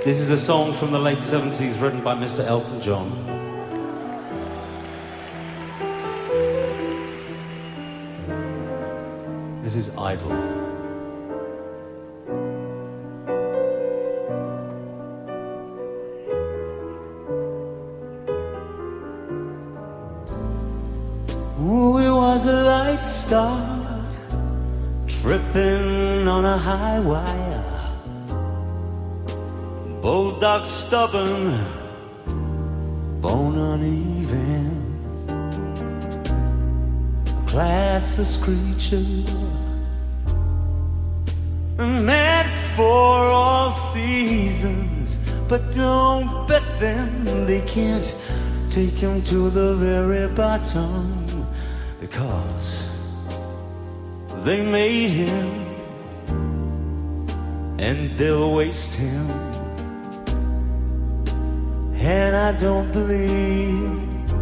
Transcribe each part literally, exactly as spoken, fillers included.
This is a song from the late seventies written by Mister Elton John. This is Idle. Ooh, it was a light star tripping on a high wire. Bulldog stubborn, bone uneven, a classless creature, meant for all seasons. But don't bet them, they can't take him to the very bottom, because they made him and they'll waste him. And I don't believe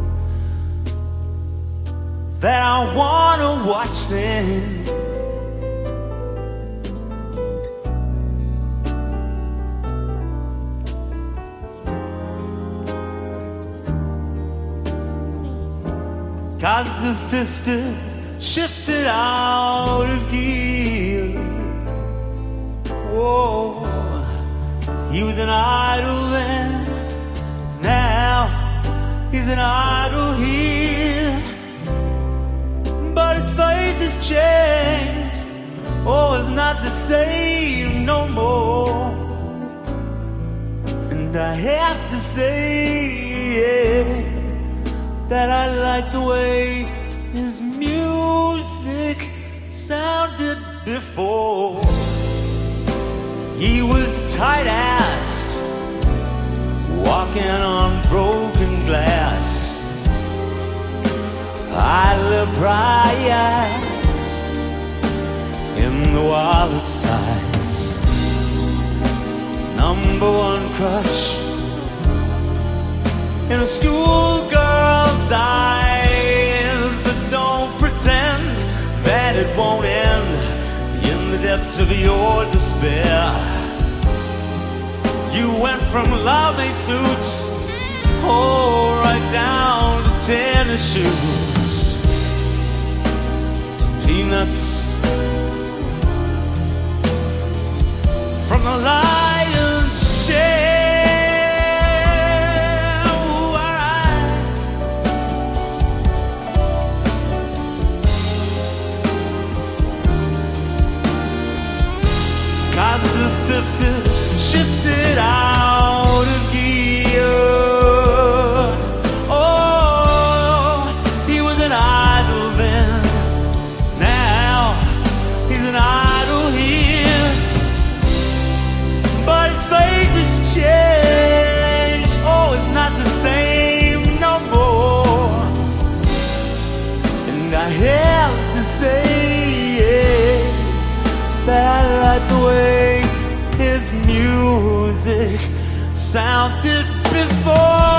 that I wanna watch them. Cause the fifties shifted out of gear. Whoa, he was an idol then. Now he's an idol here, but his face has changed. Oh, it's not the same no more. And I have to say, yeah, that I like the way his music sounded before. He was tight-assed, walking on broken glass. I live eyes in the wallet size. Number one crush in a schoolgirl's eyes. But don't pretend that it won't end in the depths of your despair. You went from lame suits, oh, right down to tennis shoes, to peanuts from the lion's share. Ooh, all right. Cause the fifties shifted out of gear. Oh, he was an idol then. Now he's an idol here, but his face has changed. Oh, it's not the same no more. And I have to say, yeah, that I like the way his music sounded before.